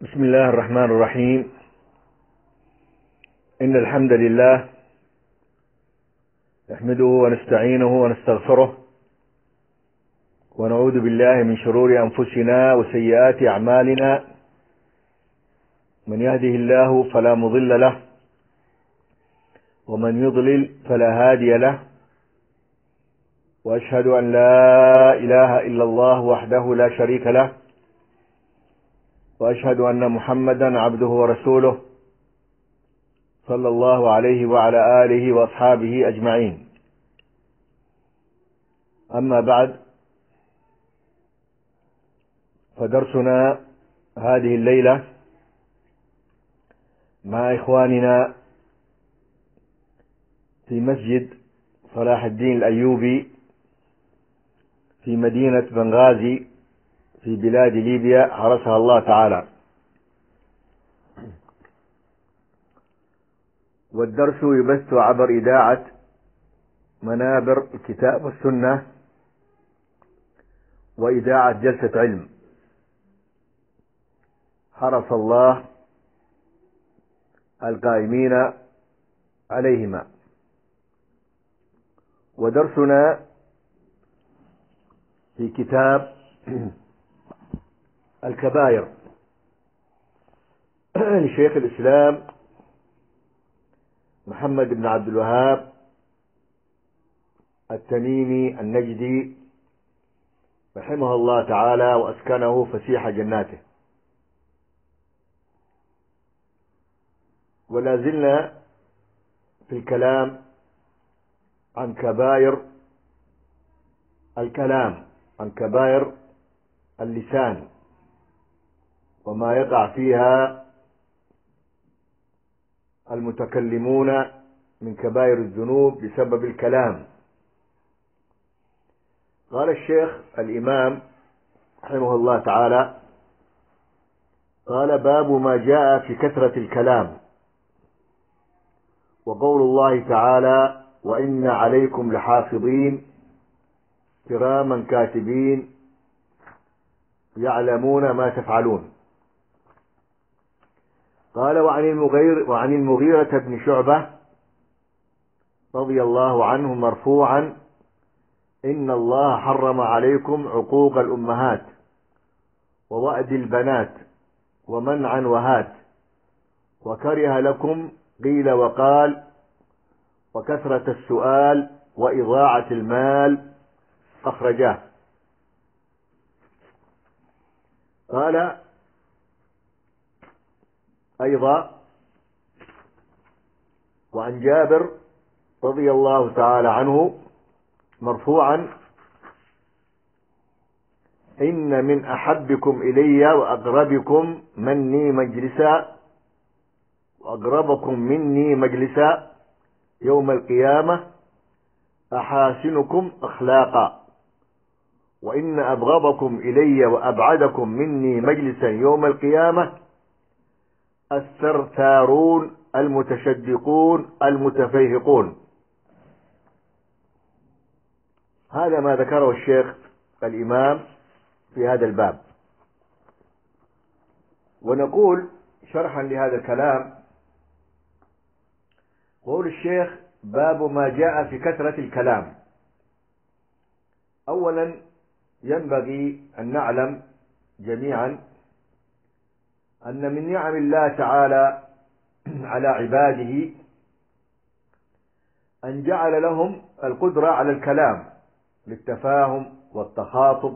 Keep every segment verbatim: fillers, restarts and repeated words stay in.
بسم الله الرحمن الرحيم. إن الحمد لله نحمده ونستعينه ونستغفره ونعوذ بالله من شرور أنفسنا وسيئات أعمالنا. من يهده الله فلا مضل له ومن يضلل فلا هادي له، وأشهد أن لا إله إلا الله وحده لا شريك له، وأشهد أن محمدا عبده ورسوله صلى الله عليه وعلى آله وأصحابه أجمعين. أما بعد، فدرسنا هذه الليلة مع إخواننا في مسجد صلاح الدين الأيوبي في مدينة بنغازي في بلاد ليبيا حرسها الله تعالى. والدرس يبث عبر إذاعة منابر الكتاب والسنة وإذاعة جلسة علم، حرس الله القائمين عليهما. ودرسنا في كتاب الكبائر لشيخ الإسلام محمد بن عبد الوهاب التميمي النجدي رحمه الله تعالى وأسكنه فسيح جناته. ولا زلنا في الكلام عن كبائر الكلام، عن كبائر اللسان وما يقع فيها المتكلمون من كبائر الذنوب بسبب الكلام. قال الشيخ الإمام رحمه الله تعالى: قال: باب ما جاء في كثرة الكلام. وقول الله تعالى: وإن عليكم لحافظين كراما كاتبين يعلمون ما تفعلون. قال: وعن المغير وعن المغيرة بن شعبة رضي الله عنه مرفوعا: إن الله حرم عليكم عقوق الأمهات ووأد البنات ومنعا وهات، وكره لكم قيل وقال وكثرة السؤال وإضاعة المال، أخرجاه. قال أيضا: وعن جابر رضي الله تعالى عنه مرفوعا: إن من أحبكم إلي وأقربكم مني مجلسا وأقربكم مني مجلسا يوم القيامة أحاسنكم أخلاقا، وإن أبغضكم إلي وأبعدكم مني مجلسا يوم القيامة الثرثارون المتشدقون المتفيهقون. هذا ما ذكره الشيخ الإمام في هذا الباب. ونقول شرحا لهذا الكلام: قول الشيخ: باب ما جاء في كثرة الكلام. أولا ينبغي أن نعلم جميعا أن من نعم الله تعالى على عباده أن جعل لهم القدرة على الكلام للتفاهم والتخاطب،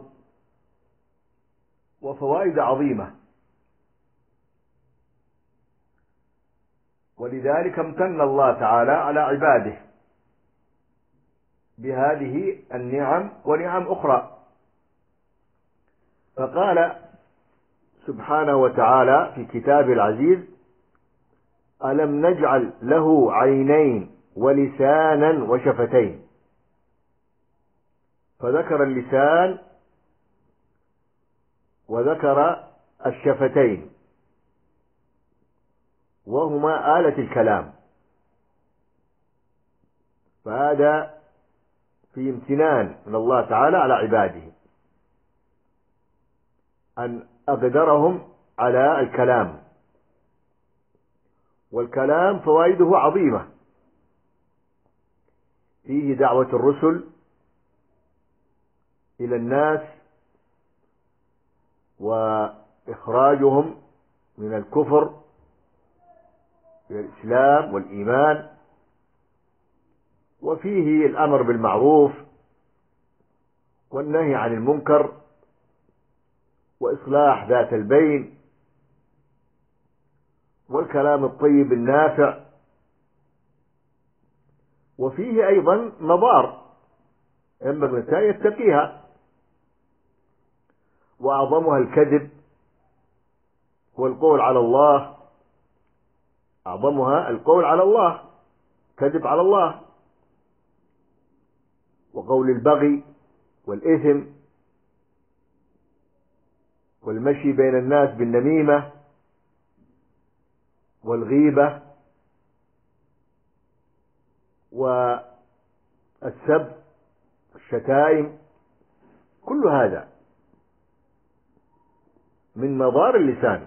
وفوائد عظيمة. ولذلك امتن الله تعالى على عباده بهذه النعم ونعم أخرى. فقال سبحانه وتعالى في كتابه العزيز: ألم نجعل له عينين ولسانا وشفتين. فذكر اللسان وذكر الشفتين، وهما آلة الكلام. فهذا في امتنان من الله تعالى على عباده أن أقدرهم على الكلام، والكلام فوائده عظيمة، فيه دعوة الرسل إلى الناس وإخراجهم من الكفر إلى الإسلام والإيمان، وفيه الأمر بالمعروف والنهي عن المنكر وإصلاح ذات البين والكلام الطيب النافع، وفيه أيضا مضار ينبغي الإنسان يتقيها، وأعظمها الكذب والقول على الله، أعظمها القول على الله، كذب على الله، وقول البغي والإثم والمشي بين الناس بالنميمة والغيبة والسب والشتائم، كل هذا من مضار اللسان.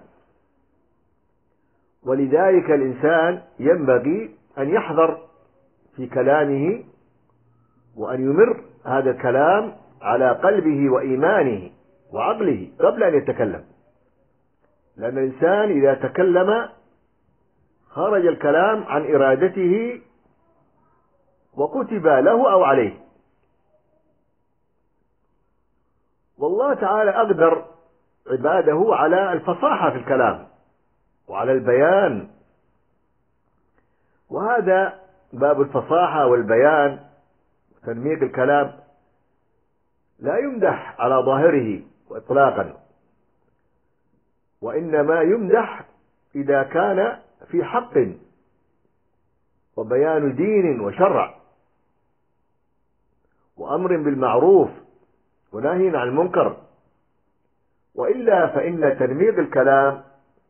ولذلك الإنسان ينبغي أن يحذر في كلامه، وأن يمر هذا الكلام على قلبه وإيمانه وعقله قبل أن يتكلم، لأن الإنسان إذا تكلم خرج الكلام عن إرادته وكتب له أو عليه. والله تعالى أقدر عباده على الفصاحة في الكلام وعلى البيان، وهذا باب الفصاحة والبيان وتنميق الكلام لا يمدح على ظاهره إطلاقا، وإنما يمدح إذا كان في حق وبيان دين وشرع وأمر بالمعروف ونهي عن المنكر، وإلا فإن تنميق الكلام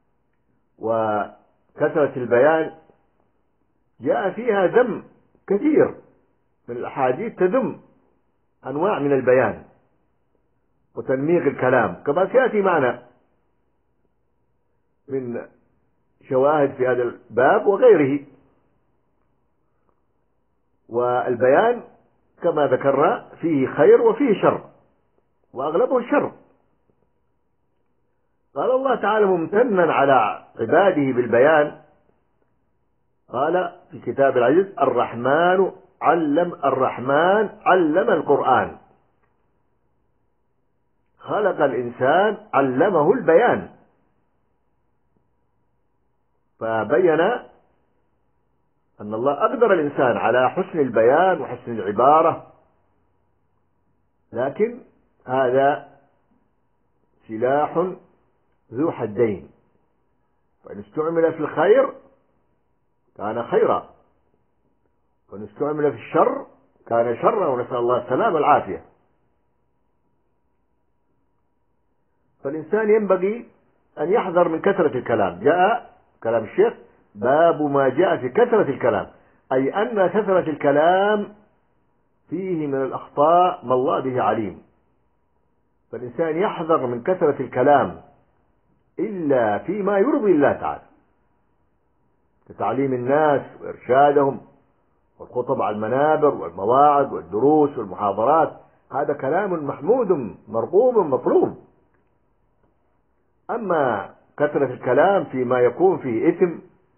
وكثرة البيان جاء فيها ذم كثير من الأحاديث تذم أنواع من البيان وتنميق الكلام، كما سيأتي معنا من شواهد في هذا الباب وغيره. والبيان كما ذكرنا فيه خير وفيه شر، وأغلبه الشر. قال الله تعالى ممتنا على عباده بالبيان، قال في كتاب العزيز الرحمن علم الرحمن علم القرآن، خلق الإنسان علمه البيان، فبين أن الله أقدر الإنسان على حسن البيان وحسن العبارة، لكن هذا سلاح ذو حدين، فإن استعمل في الخير كان خيرا، وإن استعمل في الشر كان شرا، ونسأل الله السلامة والعافية. فالإنسان ينبغي أن يحذر من كثرة الكلام. جاء كلام الشيخ باب ما جاء في كثرة الكلام، أي أن كثرة الكلام فيه من الأخطاء ما الله به عليم، فالإنسان يحذر من كثرة الكلام إلا فيما يرضي الله تعالى، كتعليم الناس وإرشادهم والخطب على المنابر والمواعظ والدروس والمحاضرات، هذا كلام محمود مرغوب مطلوب. أما كثرة الكلام فيما يكون فيه إثم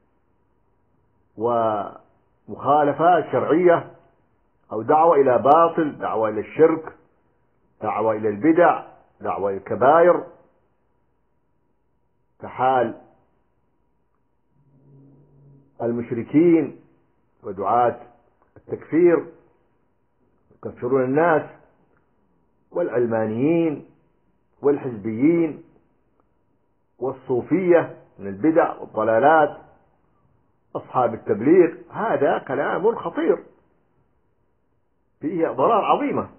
ومخالفات شرعية أو دعوة إلى باطل، دعوة إلى الشرك، دعوة إلى البدع، دعوة إلى الكبائر، كحال المشركين ودعاة التكفير يكفرون الناس، والعلمانيين والحزبيين والصوفية من البدع والضلالات، أصحاب التبليغ، هذا كلام خطير فيه ضرر عظيمة.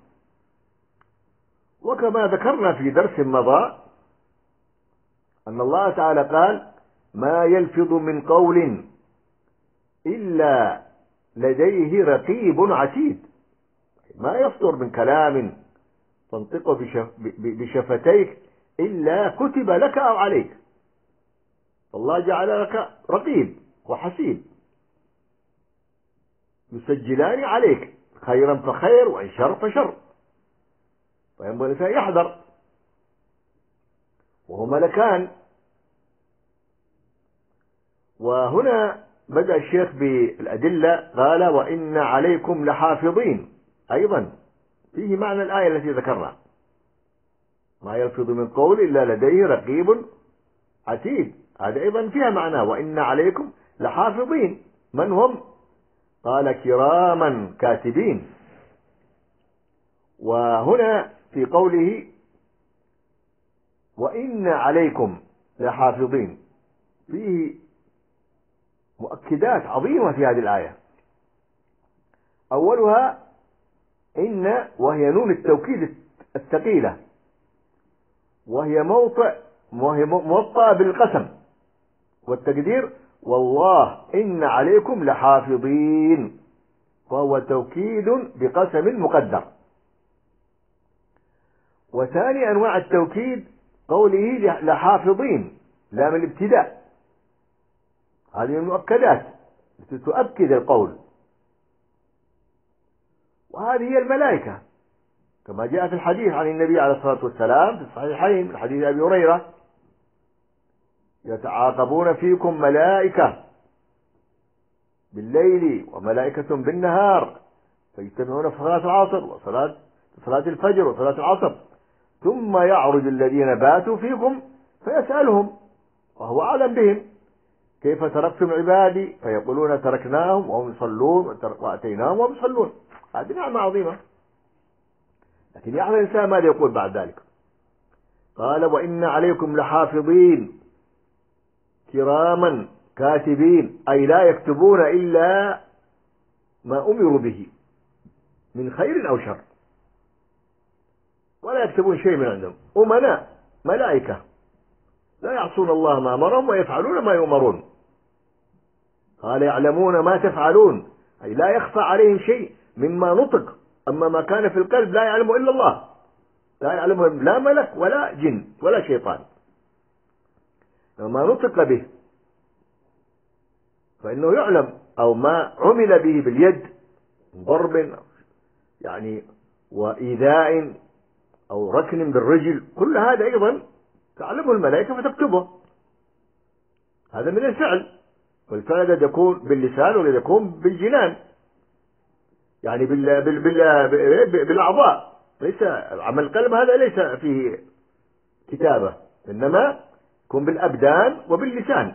وكما ذكرنا في درس مضى أن الله تعالى قال ما يلفظ من قول إلا لديه رقيب عتيد، ما يصدر من كلام تنطقه بشفتيك إلا كتب لك أو عليك. الله جعل لك رقيب وحسيب يسجلان عليك خيرا فخير وإن شر فشر، فينبغي الإنسان يحذر. وهو ملكان. وهنا بدأ الشيخ بالأدلة، قال وإن عليكم لحافظين، أيضا فيه معنى الآية التي ذكرنا، ما يلفظ من قول إلا لديه رقيب عتيد، هذا أيضا فيها معنى وإن عليكم لحافظين. من هم؟ قال كراما كاتبين. وهنا في قوله وإن عليكم لحافظين فيه مؤكدات عظيمة في هذه الآية. أولها إن، وهي نون التوكيد الثقيلة، وهي موطئ وهي موطأة بالقسم، والتقدير والله إن عليكم لحافظين، وهو توكيد بقسم مقدر. وثاني أنواع التوكيد قوله لحافظين، لام الابتداء، هذه المؤكدات التي تؤكد القول، وهذه هي الملائكة كما جاء في الحديث عن النبي عليه الصلاة والسلام في الصحيحين من حديث أبي هريرة: يتعاقبون فيكم ملائكة بالليل وملائكة بالنهار، فيجتمعون في صلاة العصر وصلاة صلاة الفجر وصلاة العصر، ثم يعرج الذين باتوا فيكم فيسألهم وهو أعلم بهم: كيف تركتم عبادي؟ فيقولون تركناهم وهم يصلون وأتيناهم وهم يصلون. هذه نعمة عظيمة. لكن يعلم الإنسان ماذا يقول بعد ذلك. قال وإن عليكم لحافظين كراما كاتبين، أي لا يكتبون إلا ما أمروا به من خير أو شر، ولا يكتبون شيء من عندهم. أمناء ملائكة لا يعصون الله ما أمرهم ويفعلون ما يؤمرون. قال يعلمون ما تفعلون، أي لا يخفى عليهم شيء مما نطق، أما ما كان في القلب لا يعلمه إلا الله، لا يعلمه لا ملك ولا جن ولا شيطان. ما نطق به فإنه يعلم، أو ما عمل به باليد من ضرب يعني وإيذاء أو ركن بالرجل، كل هذا أيضا تعلمه الملائكة فتكتبه. هذا من الفعل، والفعل قد يكون باللسان وقد يكون بالجنان، يعني بال بال بال بالأعضاء. ليس عمل القلب هذا ليس فيه كتابة، إنما يكون بالأبدان وباللسان،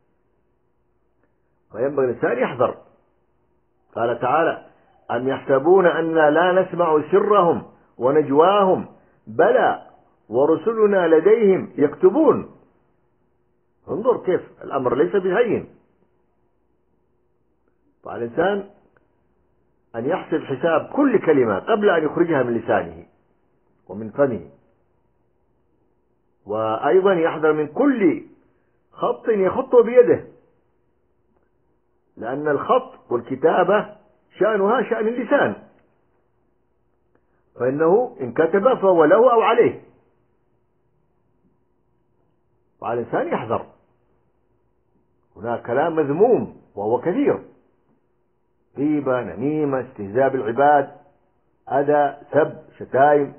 فينبغي الإنسان يحذر. قال تعالى: أم يحسبون أنا لا نسمع سرهم ونجواهم بلى ورسلنا لديهم يكتبون. انظر كيف الأمر ليس بهين. فعلى الإنسان أن يحسب حساب كل كلمة قبل أن يخرجها من لسانه ومن فمه، وأيضا يحذر من كل خط يخطه بيده، لأن الخط والكتابة شأنها شأن اللسان، فإنه إن كتب فهو له أو عليه. وعلى الإنسان يحذر. هناك كلام مذموم وهو كثير: غيبة، نميمة، استهزاء بالعباد، أذى، سب، شتائم.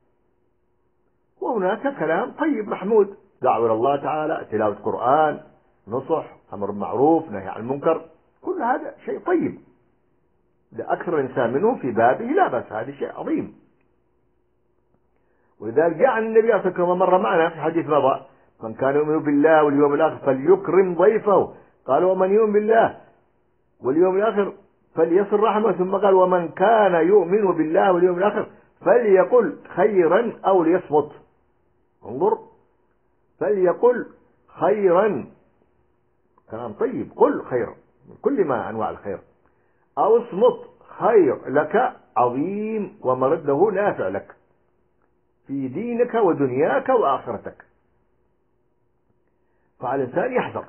وهناك كلام طيب محمود: دعوة إلى الله تعالى، تلاوة قرآن، نصح، أمر بالمعروف، نهي عن المنكر، كل هذا شيء طيب. لأكثر الإنسان منه في بابه لا بأس، هذا شيء عظيم. ولذلك جاء عن النبي صلى الله عليه وسلم مر معنا في حديث مضى: من كان يؤمن بالله واليوم الآخر فليكرم ضيفه. قال: ومن يؤمن بالله واليوم الآخر فليصل رحمه. ثم قال: ومن كان يؤمن بالله واليوم الآخر فليقل خيرا أو ليصمت. انظر، فليقل خيرا، كلام طيب، قل خير من كل ما أنواع الخير، أو اصمت، خير لك عظيم ومرده نافع لك في دينك ودنياك وآخرتك. فعلى الإنسان يحذر.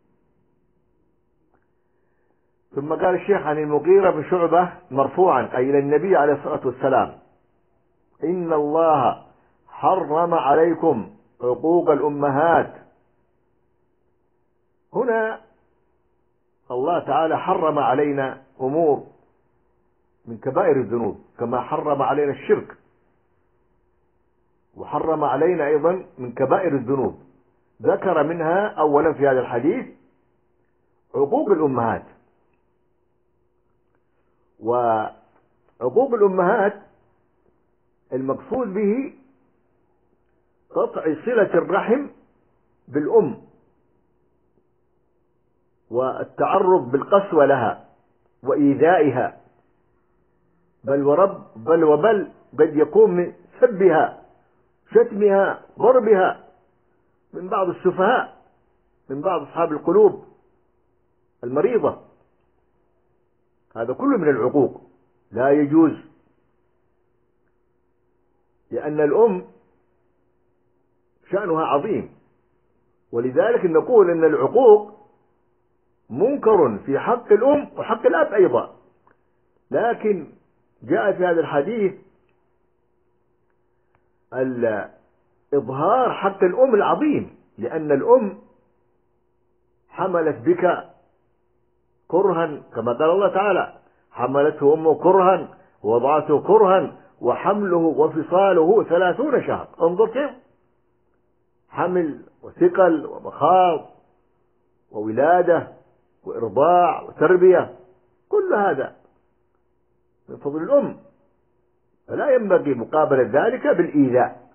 ثم قال الشيخ عن المغيرة بن شعبة مرفوعا أي إلى النبي عليه الصلاة والسلام: إن الله حرم عليكم عقوق الأمهات هنا الله تعالى حرم علينا أمور من كبائر الذنوب، كما حرم علينا الشرك، وحرم علينا أيضا من كبائر الذنوب. ذكر منها أولا في هذا الحديث عقوق الأمهات. وعقوق الأمهات المقصود به قطع صلة الرحم بالأم والتعرض بالقسوة لها وإيذائها، بل ورب بل وبل قد يكون من سبها، شتمها، ضربها من بعض السفهاء، من بعض أصحاب القلوب المريضة. هذا كله من العقوق، لا يجوز، لأن الأم شأنها عظيم. ولذلك نقول أن العقوق منكر في حق الأم وحق الأب أيضا. لكن جاء في هذا الحديث إظهار حق الأم العظيم، لأن الأم حملت بك كرها، كما قال الله تعالى: حملته أمه كرها ووضعته كرها وحمله وفصاله ثلاثون شهر. انظر كيف حمل وثقل ومخاض وولادة وإرضاع وتربية، كل هذا من فضل الأم، فلا ينبغي مقابلة ذلك بالإيذاء،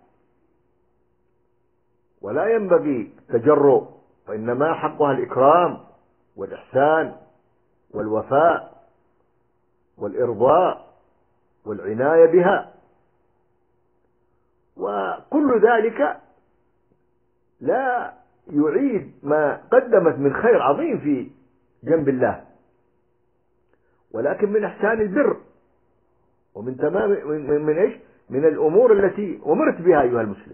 ولا ينبغي التجرؤ، وإنما حقها الإكرام والإحسان والوفاء والإرضاء والعناية بها. وكل ذلك لا يعيد ما قدمت من خير عظيم في جنب الله، ولكن من إحسان البر ومن تمام من, من إيش من الأمور التي أمرت بها أيها المسلم.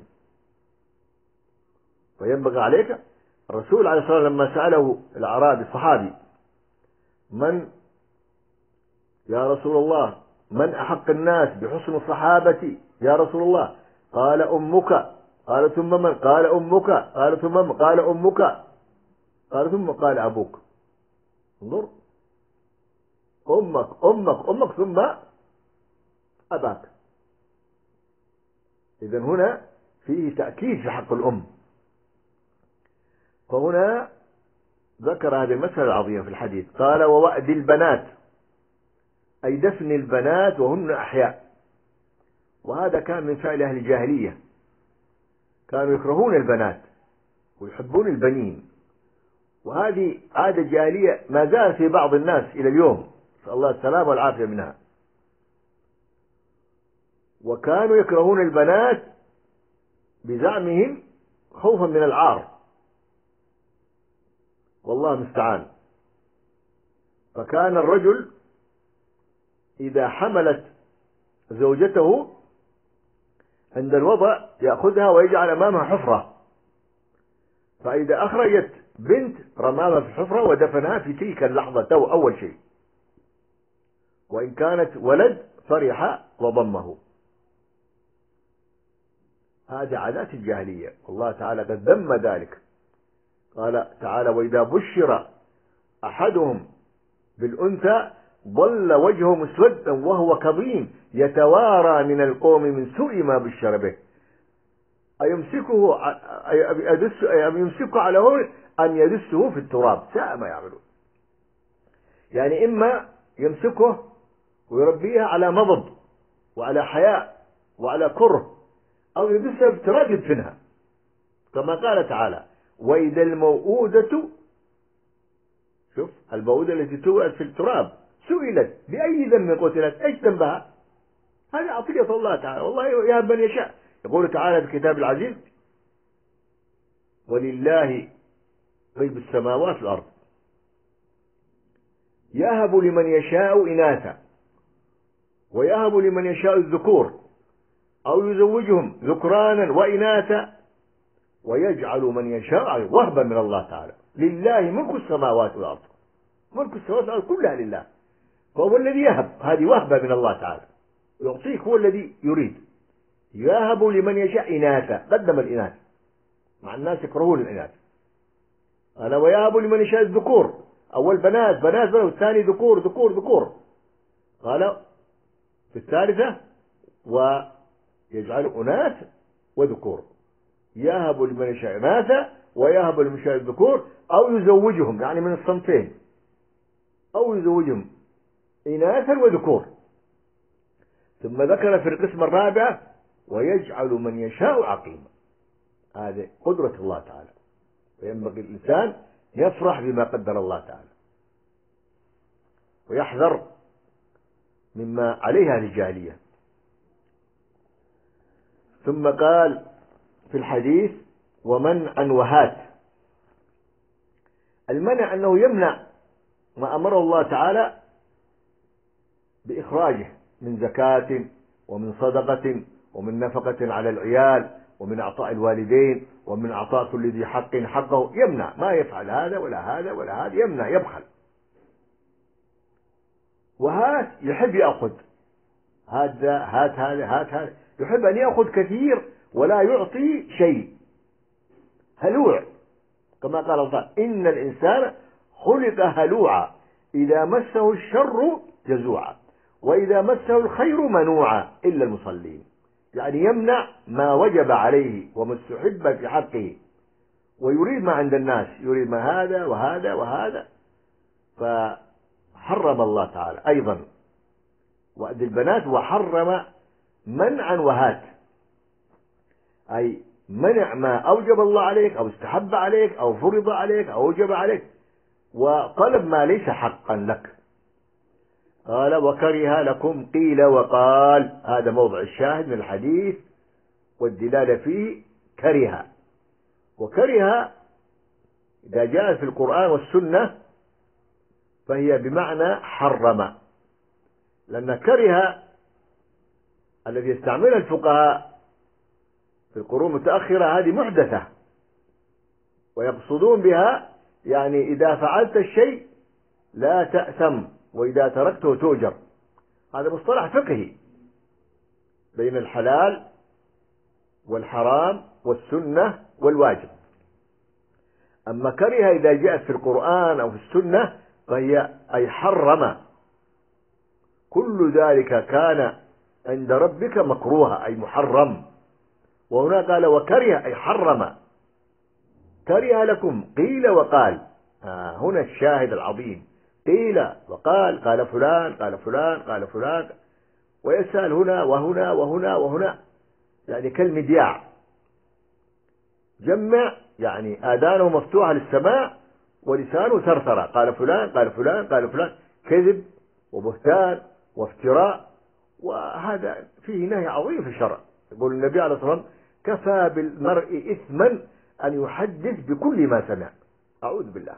فينبغي عليك. الرسول عليه الصلاة والسلام لما سأله الأعرابي الصحابي: من يا رسول الله من أحق الناس بحسن الصحابة يا رسول الله؟ قال أمك. قال ثم من؟ قال أمك. قال ثم من؟ قال أمك. قال ثم قال أبوك. انظر، أمك أمك أمك ثم أباك. إذن هنا فيه تأكيد في حق الأم. فهنا ذكر هذه المسألة العظيمة في الحديث، قال: ووأد البنات، أي دفن البنات وهن أحياء. وهذا كان من فعل أهل الجاهلية، كانوا يكرهون البنات ويحبون البنين، وهذه عادة جاهلية ما زال في بعض الناس إلى اليوم، نسأل الله السلامة والعافية منها. وكانوا يكرهون البنات بزعمهم خوفا من العار، والله المستعان. فكان الرجل إذا حملت زوجته عند الوضع يأخذها ويجعل أمامها حفرة، فإذا أخرجت بنت رماها في الحفرة ودفنها في تلك اللحظة تو أول شيء، وإن كانت ولد فرح وضمه. هذه عادات الجاهلية، والله تعالى قد ذم ذلك. قال تعالى: وإذا بشر أحدهم بالأنثى ظل وجهه مسودا وهو كظيم يتوارى من القوم من سوء ما بشر به. أيمسكه أم يمسكه على هون أم يدسه في التراب، ساء ما يعملون. يعني إما يمسكه ويربيها على مضض وعلى حياء وعلى كره، أو يدسها في التراب يدفنها، كما قال تعالى: وإذا الموءودة، شوف الموءودة التي توأت في التراب سئلت بأي ذنب قتلت، ايش ذنبها؟ هذه عطية الله تعالى، والله يهب من يشاء. يقول تعالى في الكتاب العزيز: ولله غيب السماوات والأرض يهب لمن يشاء إناثا ويهب لمن يشاء الذكور أو يزوجهم ذكرانا وإناثا ويجعل من يشاء وهبا من الله تعالى. لله ملك السماوات والأرض، ملك السماوات والأرض كلها لله، فهو الذي يهب، هذه وهبة من الله تعالى، يعطيك هو الذي يريد. يهب لمن يشاء إناثا، قدم الإناث مع الناس يكرهون الإناث، قال ويهب لمن يشاء الذكور، أول بنات بنات والثاني ذكور ذكور ذكور. قال في الثالثة ويجعل أناث وذكور، يهب لمن يشاء إناثا ويهب لمن يشاء الذكور أو يزوجهم، يعني من الصنفين، أو يزوجهم إناثا وذكور. ثم ذكر في القسم الرابع ويجعل من يشاء عقيما. هذه قدرة الله تعالى، وينبغي الإنسان يفرح بما قدر الله تعالى ويحذر مما عليها الجاهلية. ثم قال في الحديث ومنعا وهات. المنع أنه يمنع ما أمره الله تعالى بإخراجه من زكاة ومن صدقة ومن نفقة على العيال ومن أعطاء الوالدين ومن أعطاء كل ذي حق حقه، يمنع، ما يفعل هذا ولا هذا ولا هذا، يمنع يبخل. وهات يحب يأخذ، هذا هات هذا هات هذا، يحب أن يأخذ كثير ولا يعطي شيء، هلوع، كما قال الله إن الإنسان خلق هلوعا إذا مسه الشر جزوعا وإذا مسه الخير منوعا إلا المصلين. يعني يمنع ما وجب عليه وما استحب في حقه، ويريد ما عند الناس، يريد ما هذا وهذا وهذا. فحرم الله تعالى أيضا وأد البنات، وحرم منعا وهات، أي منع ما أوجب الله عليك أو استحب عليك أو فرض عليك أو أوجب عليك، وطلب ما ليس حقا لك. قال وكره لكم قيل وقال، هذا موضع الشاهد من الحديث والدلالة فيه. كره، وكره إذا جاءت في القرآن والسنة فهي بمعنى حرم، لأن كره الذي يستعملها الفقهاء في القرون المتأخرة هذه محدثة، ويقصدون بها يعني إذا فعلت الشيء لا تأثم وإذا تركته تؤجر. هذا مصطلح فقهي بين الحلال والحرام والسنة والواجب. أما كره إذا جاءت في القرآن أو في السنة فهي أي حرم، كل ذلك كان عند ربك مكروها أي محرم. وهنا قال وكره أي حرم، كره لكم قيل وقال. آه هنا الشاهد العظيم، قيل وقال، قال فلان قال فلان قال فلان، ويسأل هنا وهنا وهنا وهنا، يعني كالمذياع، جمع يعني آذانه مفتوحة للسماع ولسانه ثرثرة، قال فلان قال فلان قال فلان، كذب وبهتان وافتراء. وهذا فيه نهي عظيم في الشرع. يقول النبي عليه الصلاة والسلام كفى بالمرء إثما أن يحدث بكل ما سمع. أعوذ بالله.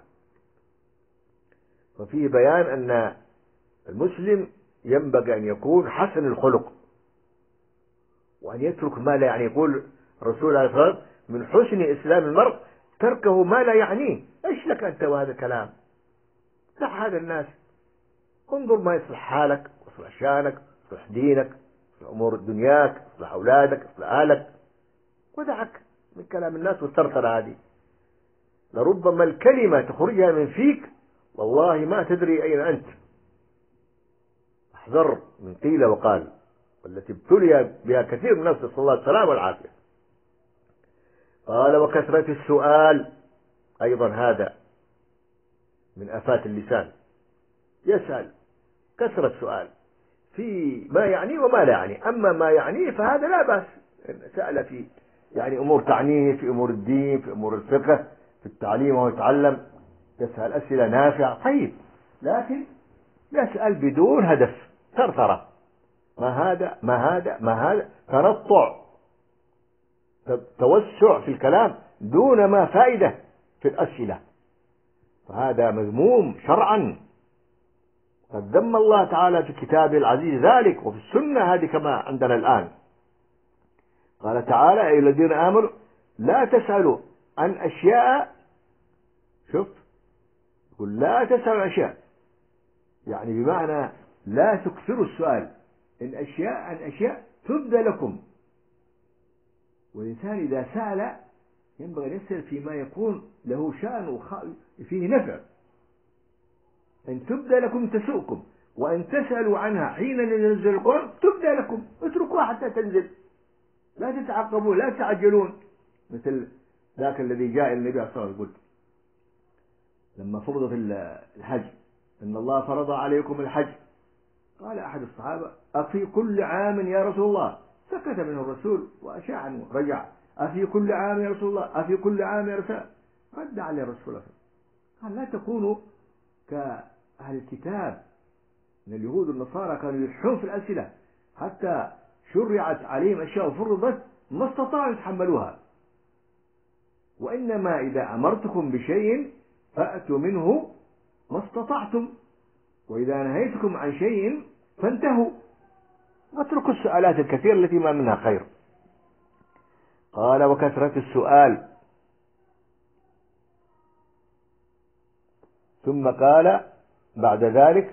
وفيه بيان أن المسلم ينبغي أن يكون حسن الخلق وأن يترك ما لا يعني. يقول الرسول عليه الصلاة والسلام من حسن إسلام المرء تركه ما لا يعنيه. إيش لك أنت وهذا الكلام؟ دع هذا الناس، انظر ما يصلح حالك ويصلح شانك ويصلح دينك ويصلح أمور دنياك ويصلح أولادك ويصلح أهلك، ودعك من كلام الناس والثرثرة هذه. لربما الكلمة تخرجها من فيك والله ما تدري أين أنت. احذر من قيل وقال، والتي ابتلي بها كثير من الناس، نسأل الله السلامة والعافية. قال وكثرة السؤال، أيضا هذا من آفات اللسان، يسأل كثرة سؤال في ما يعني وما لا يعني. أما ما يعنيه فهذا لا بأس، سأل في يعني أمور تعنيه، في أمور الدين، في أمور الفقه، في التعليم وهو يتعلم، يسأل أسئلة نافعة طيب، لكن يسأل بدون هدف، ثرثرة، ما هذا ما هذا ما هذا، تنطع، توسع في الكلام دون ما فائدة في الأسئلة، فهذا مذموم شرعا. قد ذم الله تعالى في كتابه العزيز ذلك، وفي السنة هذه كما عندنا الآن. قال تعالى أيها الذين آمنوا لا تسألوا عن أشياء، شوف يقول لا تسألوا عن أشياء، يعني بمعنى لا تكثروا السؤال إن أشياء عن أشياء تبدى لكم. والإنسان إذا سأل ينبغي أن يسأل فيما يكون له شأن وخ... فيه نفع. إن تبدأ لكم تسؤكم، وإن تسألوا عنها حين ينزل القرآن تبدأ لكم، اتركوها حتى تنزل، لا تتعقبوا لا تعجلون. مثل ذاك الذي جاء النبي صلى الله عليه وسلم لما فرض في الحج إن الله فرض عليكم الحج، قال أحد الصحابة أفي كل عام يا رسول الله؟ سكت منه الرسول وأشاع عنه، رجع أفي كل عام يا رسول الله؟ أفي كل عام يا رسول الله؟ رد عليه الرسول الله قال لا تكونوا كأهل الكتاب من اليهود والنصارى، كانوا يلحون في الأسئلة حتى شرعت عليهم أشياء فرضت ما استطاعوا يتحملوها، وإنما إذا أمرتكم بشيء فأتوا منه ما استطعتم، وإذا نهيتكم عن شيء فانتهوا، واتركوا السؤالات الكثيرة التي ما منها خير. قال وكثرة السؤال. ثم قال بعد ذلك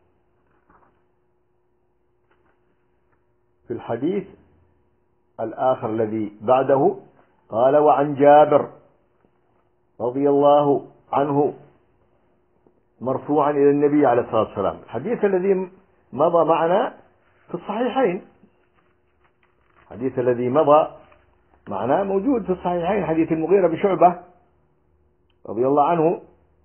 في الحديث الآخر الذي بعده قال وعن جابر رضي الله عنه مرفوعا إلى النبي عليه الصلاة والسلام، الحديث الذي مضى معنا في الصحيحين، الحديث الذي مضى معنا موجود في الصحيحين، حديث المغيرة بشعبة رضي الله عنه،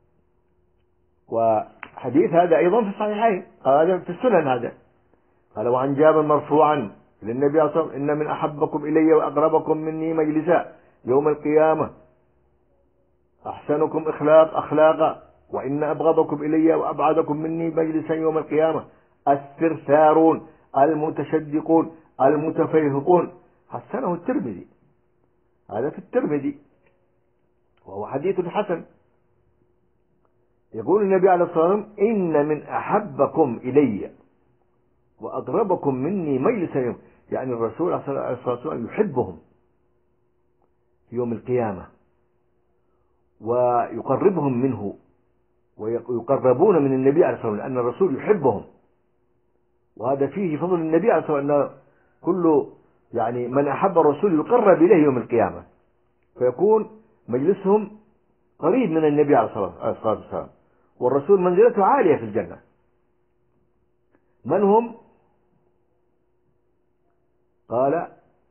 وحديث هذا أيضا في الصحيحين، هذا في السنن. هذا قال وعن جابر مرفوعا للنبي صلى الله عليه وسلم إن من أحبكم إلي وأقربكم مني مجلسا يوم القيامة أحسنكم إخلاق أخلاقا، وإن أبغضكم إلي وأبعدكم مني مجلسا يوم القيامة الثرثارون المتشدقون المتفيهقون. حسنه الترمذي، هذا في الترمذي وهو حديث حسن. يقول النبي عليه الصلاة والسلام إن من أحبكم إلي وأقربكم مني مجلسا يوم، يعني الرسول عليه الصلاة والسلام يحبهم في يوم القيامة ويقربهم منه ويقربون من النبي عليه الصلاة والسلام، لأن الرسول يحبهم، وهذا فيه فضل النبي عليه الصلاة والسلام، أن كل يعني من أحب الرسول يقرب إليه يوم القيامة، فيكون مجلسهم قريب من النبي عليه الصلاة والسلام، والرسول منزلته عالية في الجنة. من هم؟ قال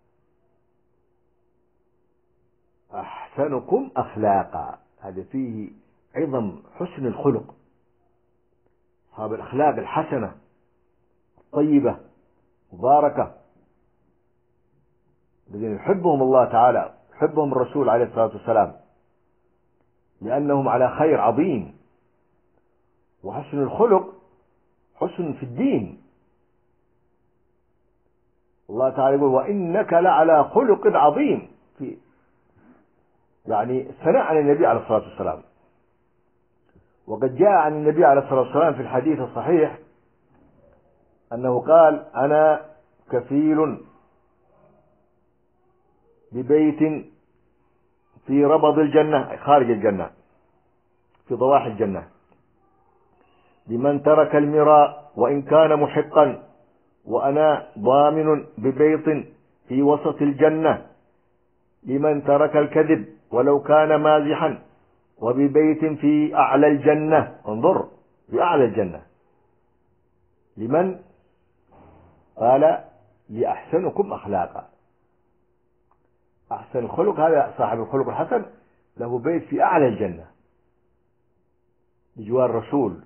أحسنكم أخلاقا، هذا فيه عظم حسن الخلق، أصحاب الأخلاق الحسنة طيبة مباركة الذين يحبهم الله تعالى، يحبهم الرسول عليه الصلاة والسلام، لأنهم على خير عظيم. وحسن الخلق حسن في الدين، الله تعالى يقول وإنك لعلى خلق عظيم، في يعني الثناء على النبي عليه الصلاة والسلام. وقد جاء عن النبي عليه الصلاة والسلام في الحديث الصحيح أنه قال أنا كفيل ببيت في ربض الجنة، خارج الجنة في ضواحي الجنة، لمن ترك المراء وإن كان محقا، وأنا ضامن ببيت في وسط الجنة لمن ترك الكذب ولو كان مازحا، وببيت في أعلى الجنة، انظر في أعلى الجنة لمن قال لأحسنكم أخلاقا. أحسن الخلق هذا صاحب الخلق الحسن له بيت في أعلى الجنة بجوار الرسول،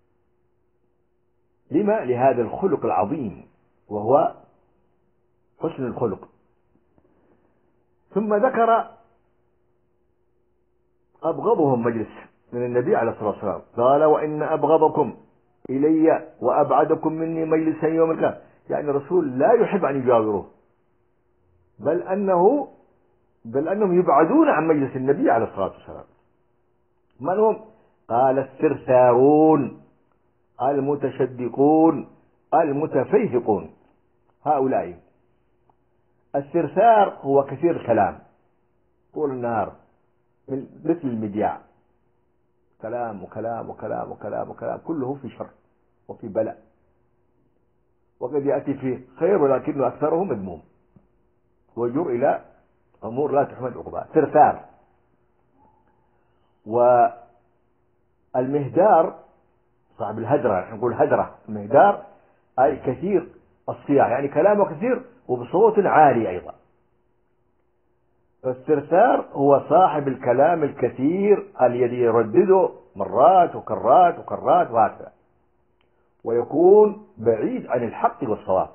لما؟ لهذا الخلق العظيم وهو حسن الخلق. ثم ذكر أبغضهم مجلس من النبي عليه الصلاة والسلام، قال وإن أبغضكم إلي وأبعدكم مني مجلسا يوم القيامة، يعني الرسول لا يحب أن يجاوره، بل أنه بل أنهم يبعدون عن مجلس النبي عليه الصلاة والسلام. من هم؟ قال الثرثارون المتشدقون المتفيهقون. هؤلاء الثرثار هو كثير الكلام طول النهار مثل المذياع، كلام وكلام وكلام وكلام وكلام، كله في شر وفي بلاء، وقد يأتي فيه خير ولكنه أكثره مذموم ويجر إلى أمور لا تحمد عقباها. ثرثار والمهدار صاحب الهدرة، نقول هدرة، المهدار أي كثير الصياح، يعني كلامه كثير وبصوت عالي أيضا. فالثرثار هو صاحب الكلام الكثير الذي يردده مرات وكرات وكرات وهكذا، ويكون بعيد عن الحق والصواب،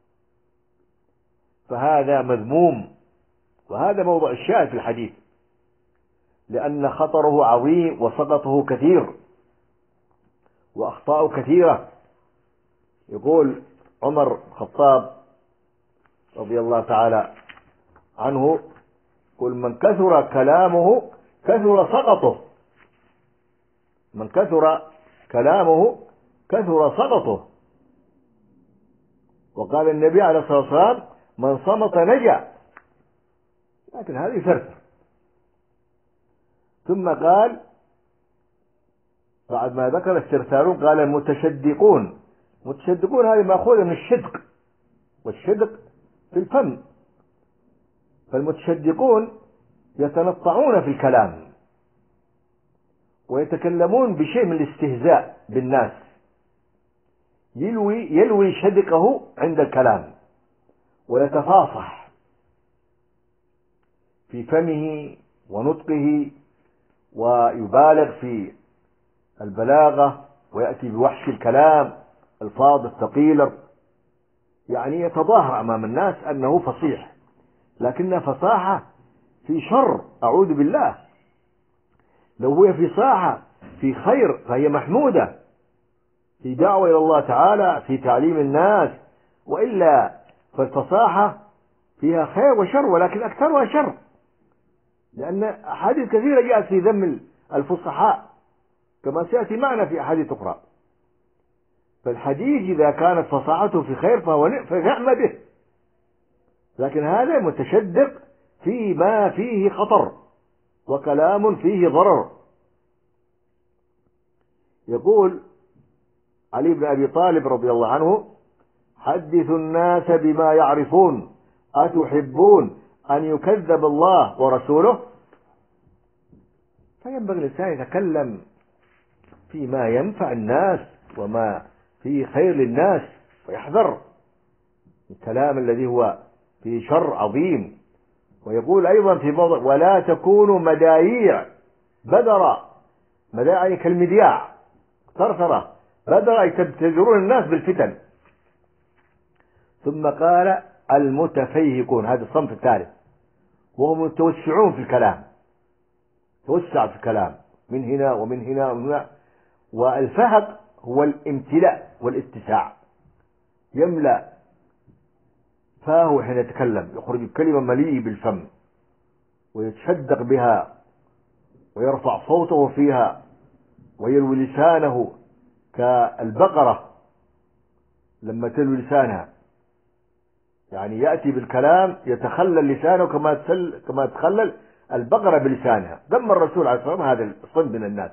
فهذا مذموم، وهذا موضوع الشاهد في الحديث، لأن خطره عظيم وسقطه كثير وأخطاءه كثيرة. يقول عمر بن الخطاب رضي الله تعالى عنه: قل من كثر كلامه كثر سقطه، من كثر كلامه كثر سقطه. وقال النبي عليه الصلاة والسلام: من صمت نجا. لكن هذه ثرثر. ثم قال بعد ما ذكر الثرثارون قال: المتشدقون. المتشدقون هذه مأخوذة من الشدق، والشدق في الفم. فالمتشدقون يتنطعون في الكلام ويتكلمون بشيء من الاستهزاء بالناس، يلوي يلوي شدقه عند الكلام، ويتفاصح في فمه ونطقه، ويبالغ في البلاغة، ويأتي بوحش الكلام، الفاظ الثقيلة، يعني يتظاهر أمام الناس أنه فصيح، لكنها فصاحة في شر، أعوذ بالله. لو هي فصاحة في خير فهي محمودة، في دعوة إلى الله تعالى، في تعليم الناس، وإلا فالفصاحة فيها خير وشر، ولكن أكثرها شر، لأن أحاديث كثيرة جاءت في ذم الفصحاء كما سيأتي معنا في أحاديث أخرى. فالحديث إذا كانت فصاحته في خير فهو نعم به، لكن هذا متشدق فيما فيه خطر وكلام فيه ضرر. يقول علي بن أبي طالب رضي الله عنه: حدثوا الناس بما يعرفون، أتحبون أن يكذب الله ورسوله؟ فينبغي الإنسان يتكلم فيما ينفع الناس وما فيه خير للناس، ويحذر الكلام الذي هو فيه شر عظيم. ويقول أيضا في موضع: ولا تكونوا مدايع بدرا. مدايع كالمذياع، ثرثرة، بدرا أي تبتدرون الناس بالفتن. ثم قال: المتفيهقون، هذا الصنف الثالث، وهم متوسعون في الكلام، توسع في الكلام من هنا ومن هنا ومن هنا. والفهق هو الامتلاء والاتساع، يملأ فاه حين يتكلم، يخرج الكلمة مليء بالفم، ويتشدق بها، ويرفع صوته فيها، ويلوي لسانه كالبقرة لما تلوي لسانها، يعني يأتي بالكلام يتخلل لسانه كما كما تخلل البقرة بلسانها. ذم الرسول عليه الصلاة والسلام هذا الصنف من الناس،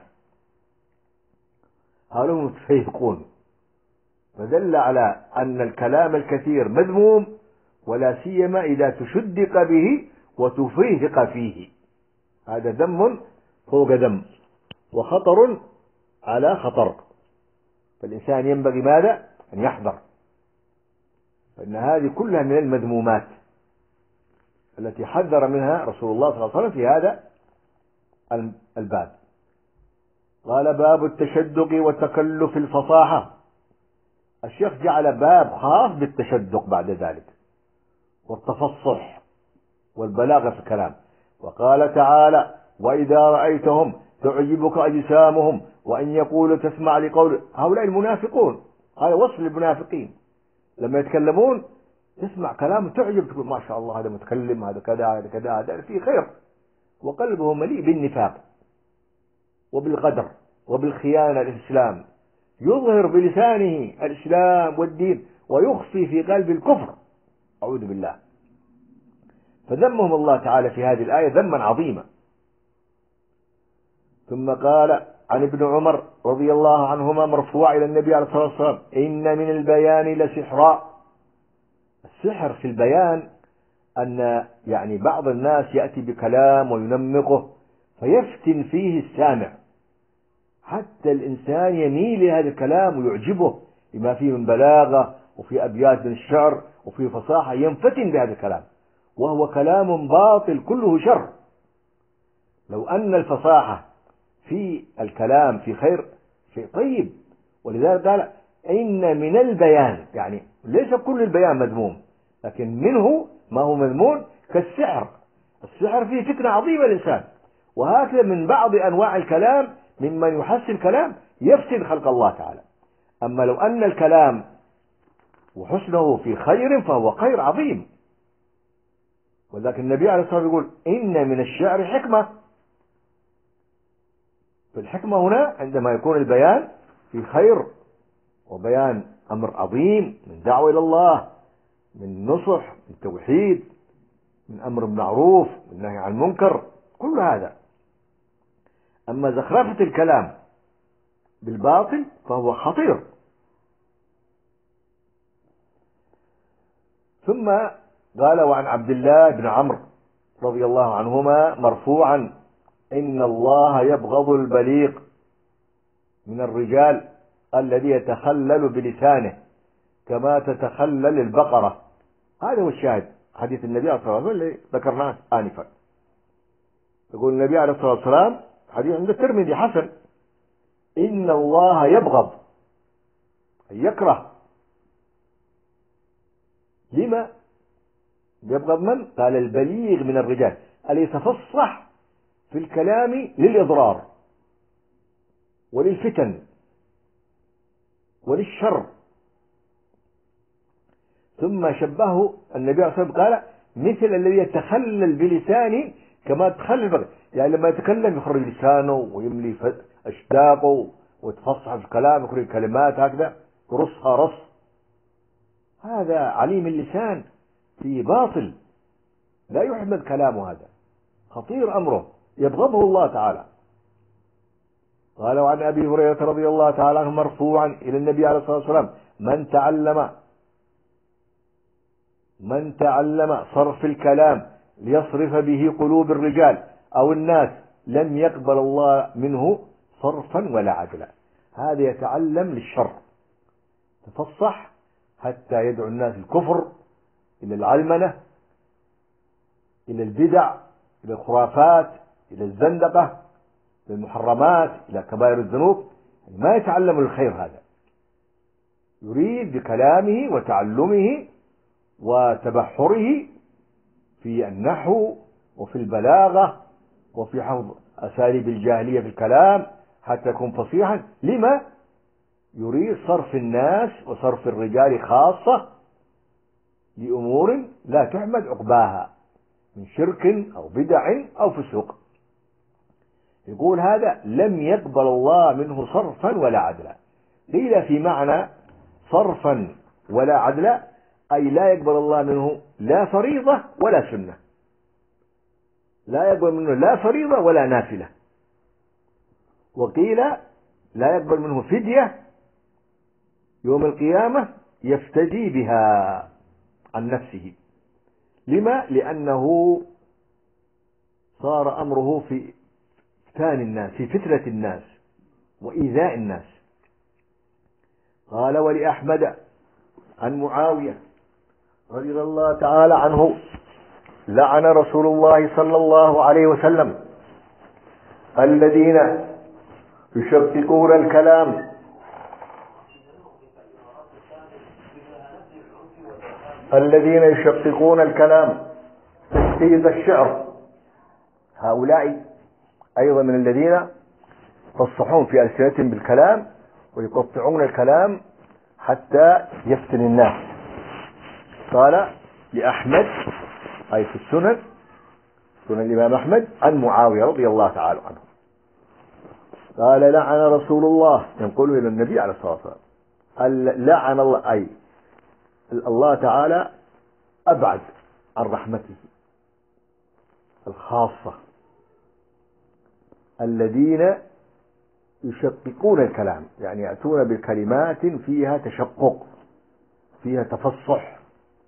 هؤلاء متفيهقون. فدل على أن الكلام الكثير مذموم، ولا سيما إذا تشدق به وتفيهق فيه، هذا ذم فوق ذم، وخطر على خطر. فالإنسان ينبغي ماذا؟ أن يحذر، فإن هذه كلها من المذمومات التي حذر منها رسول الله صلى الله عليه وسلم في هذا الباب. قال: باب التشدق وتكلف الفصاحة. الشيخ جعل باب خاص بالتشدق بعد ذلك، والتفصح والبلاغة في الكلام. وقال تعالى: وإذا رأيتهم تعجبك أجسامهم وإن يقولوا تسمع لقول. هؤلاء المنافقون، هذا وصف للمنافقين، لما يتكلمون تسمع كلام تعجب، تقول ما شاء الله هذا متكلم، هذا كذا هذا كذا، هذا فيه خير، وقلبه مليء بالنفاق وبالغدر وبالخيانة للإسلام، يظهر بلسانه الإسلام والدين ويخفي في قلب الكفر، أعوذ بالله. فذمهم الله تعالى في هذه الآية ذما عظيما. ثم قال عن ابن عمر رضي الله عنهما مرفوع إلى النبي عليه الصلاة والسلام: إن من البيان لسحرا. السحر في البيان أن يعني بعض الناس يأتي بكلام وينمقه فيفتن فيه السامع، حتى الإنسان يميل لهذا الكلام ويعجبه بما فيه من بلاغة وفي أبيات من الشعر وفي فصاحة، ينفتن بهذا الكلام وهو كلام باطل كله شر. لو أن الفصاحة في الكلام في خير شيء طيب، ولذلك قال إن من البيان، يعني ليس كل البيان مذموم، لكن منه ما هو مذموم كالسحر. السحر فيه فتنة عظيمة للإنسان، وهكذا من بعض أنواع الكلام ممن يحسن كلام يفتن خلق الله تعالى. أما لو أن الكلام وحسنه في خير فهو خير عظيم. ولكن النبي عليه الصلاة والسلام يقول إن من الشعر حكمة. فالحكمة هنا عندما يكون البيان في خير وبيان أمر عظيم من دعوة إلى الله، من نصح، من توحيد، من أمر بالمعروف، من نهي عن المنكر، كل هذا. أما زخرفة الكلام بالباطل فهو خطير. ثم قال وعن عبد الله بن عمرو رضي الله عنهما مرفوعا إن الله يبغض البليغ من الرجال الذي يتخلل بلسانه كما تتخلل البقرة. هذا هو الشاهد حديث النبي عليه الصلاة والسلام اللي ذكرناه آنفا. يقول النبي عليه الصلاة والسلام حديث عند الترمذي حسن إن الله يبغض، أي يكره. لما يبغض؟ من قال البليغ من الرجال اللي يتفصح في الكلام للإضرار وللفتن وللشر. ثم شبهه النبي عليه الصلاة والسلام قال مثل الذي يتخلل بلسانه كما تخلل بقى. يعني لما يتكلم يخرج لسانه ويملي أشداقه ويتفصح في الكلام، يخرج كلمات هكذا يرصها رص. هذا عليم اللسان في باطل لا يحمد كلامه، هذا خطير أمره يبغضه الله تعالى. قال وعن أبي هريرة رضي الله تعالى عنه مرفوعا إلى النبي عليه الصلاة والسلام من تعلم من تعلم صرف الكلام ليصرف به قلوب الرجال أو الناس لم يقبل الله منه صرفا ولا عدلا. هذا يتعلم للشر، تفصح حتى يدعو الناس الكفر، إلى العلمنة، إلى البدع، إلى الخرافات، إلى الزندقة، إلى المحرمات، إلى كبائر الذنوب. ما يتعلم الخير، هذا يريد بكلامه وتعلمه وتبحره في النحو وفي البلاغة وفي حفظ أساليب الجاهلية في الكلام حتى يكون فصيحا. لما؟ يريد صرف الناس وصرف الرجال خاصة لأمور لا تحمد عقباها من شرك أو بدع أو فسوق. يقول هذا لم يقبل الله منه صرفا ولا عدلا. قيل في معنى صرفا ولا عدلا أي لا يقبل الله منه لا فريضة ولا سنة، لا يقبل منه لا فريضة ولا نافلة. وقيل لا يقبل منه فدية يوم القيامة يفتدي بها عن نفسه. لما؟ لأنه صار أمره في فتان الناس، في فتنة الناس وإيذاء الناس. قال ولأحمد عن معاوية رضي الله تعالى عنه لعن رسول الله صلى الله عليه وسلم الذين يشققون الكلام الذين يشققون الكلام تشقيق الشعر. هؤلاء أيضا من الذين يفصحون في ألسنتهم بالكلام ويقطعون الكلام حتى يفتن الناس. قال لأحمد أي في السنن، سنن الإمام أحمد، عن معاوية رضي الله تعالى عنه قال لعن رسول الله، ينقله إلى النبي عليه الصلاة والسلام، لعن الله أي الله تعالى أبعد عن رحمته الخاصة الذين يشققون الكلام، يعني يأتون بكلمات فيها تشقق، فيها تفصح،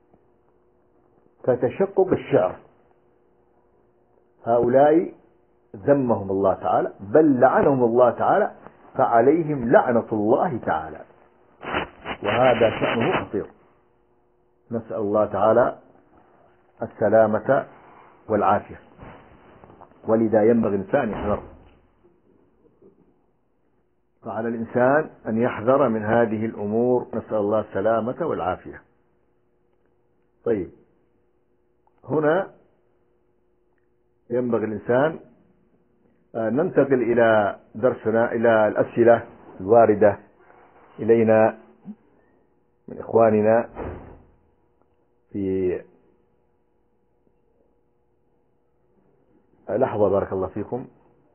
كتشقق الشعر. هؤلاء ذمهم الله تعالى بل لعنهم الله تعالى، فعليهم لعنة الله تعالى، وهذا شأنه خطير. نسأل الله تعالى السلامة والعافية، ولذا ينبغي الإنسان يحذر. فعلى الإنسان أن يحذر من هذه الأمور، نسأل الله السلامة والعافية. طيب، هنا ينبغي الإنسان ننتقل إلى درسنا، إلى الأسئلة الواردة إلينا من إخواننا في لحظة. بارك الله فيكم.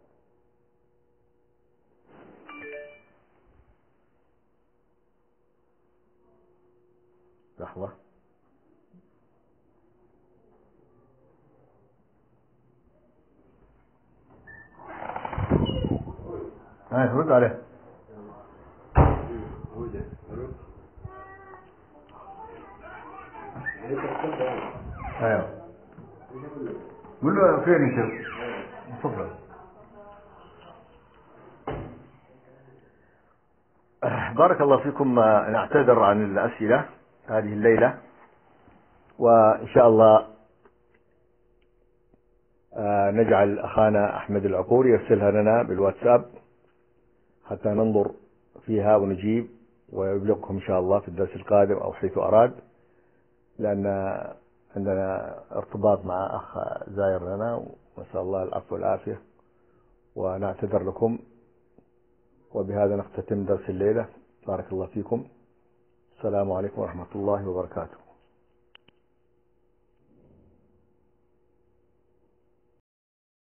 لحظة. هاي رد عليه. ايوه، قول له فين انت؟ تفضل. بارك الله فيكم. نعتذر عن الأسئلة هذه الليلة، وإن شاء الله نجعل أخانا أحمد العقوري يرسلها لنا بالواتساب حتى ننظر فيها ونجيب ويبلغكم إن شاء الله في الدرس القادم أو حيث أراد، لأن عندنا ارتباط مع أخ زاير لنا، ونسأل الله العفو والعافية، ونعتذر لكم. وبهذا نختتم درس الليلة. بارك الله فيكم. السلام عليكم ورحمة الله وبركاته.